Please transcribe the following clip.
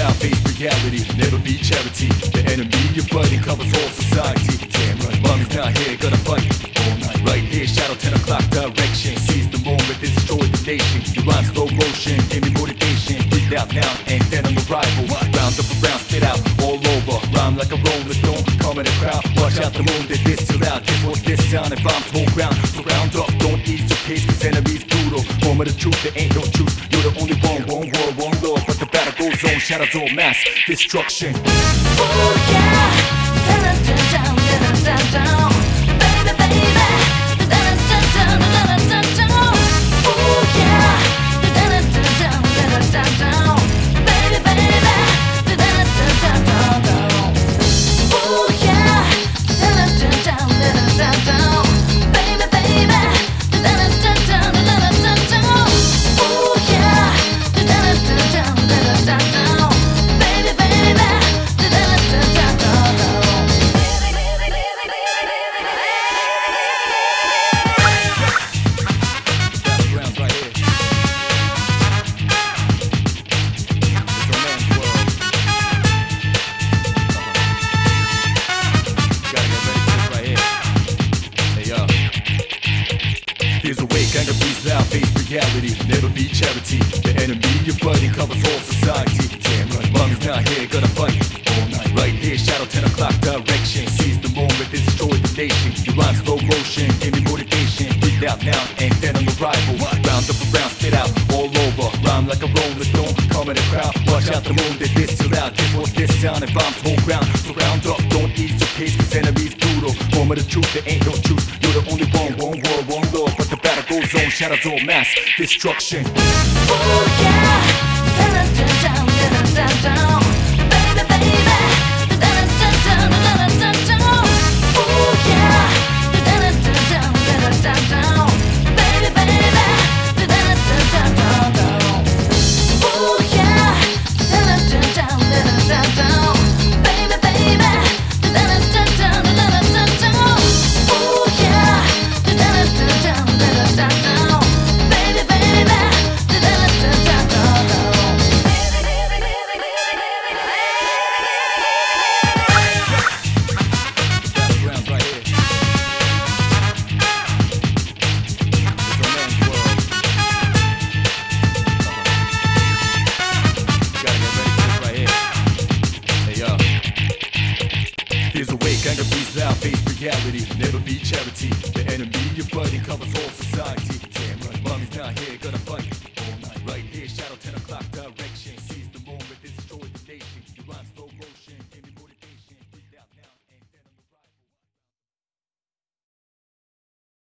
loud, face reality, never be charity. The enemy you're fighting covers all society. Damn right, mommy's not here, gonna fight all night. Right here, shadow 10 o'clock direction. Seize the moment, destroy the nation. Your rhyme slow motion, give me motivation. Breathe out now, and then I'm a rival. Round up around, spit out all over. Rhyme like a rolling stone, calm in the crowd. Watch out the moon, they this till out. This was this sound and bombs whole ground. So round up, don't ease your pace, cause enemies brutal. Moment of truth, there ain't no truth. You're the only one world, one law. But the battle goes on, shadows all mass destruction. Oh yeah, down, down, down, down, down, baby, baby, down, down, down, down, down, down. Oh yeah, down, down, down, down, down, baby, baby, down, down, down, down. Oh yeah, down, down, down, down, down, baby, baby, down, down, down, down, down, down. Oh yeah, down, down, down, down, down, baby, baby. Fears awake, anger beats loud, face reality, never be charity. The enemy you're fighting covers all society. Damn right, mommy's not here, gonna fight all night. Right here, shadow 10 o'clock direction. Seize the moment, destroy the nation. Your rhyme slow motion, give me motivation. Breathe out now, and then I'm a rival. Round up around, spit out all over. Rhyme like a rolling stone, calm in the crowd. Watch out the moon, they this till out. This was this sound and bombs whole ground. So round up, don't ease your pace, cause enemies brutal. Moment of truth, there ain't no truth. You're the only one world, one law. But the battle goes on, shadows all mass destruction. Oh yeah, down, down, down, down, down, baby, baby, down, down, down, down, down. Oh yeah, down, down, down, down, down, baby, baby, down, down, down, down. Oh yeah, down, down, down, down, down, baby, baby, down, down, down, down, down. Oh yeah, down, down, down, down, down, baby, baby. Fears awake, anger beats loud, face reality, never be charity. The enemy you're fighting covers all society. Damn right, mommy's not here, gonna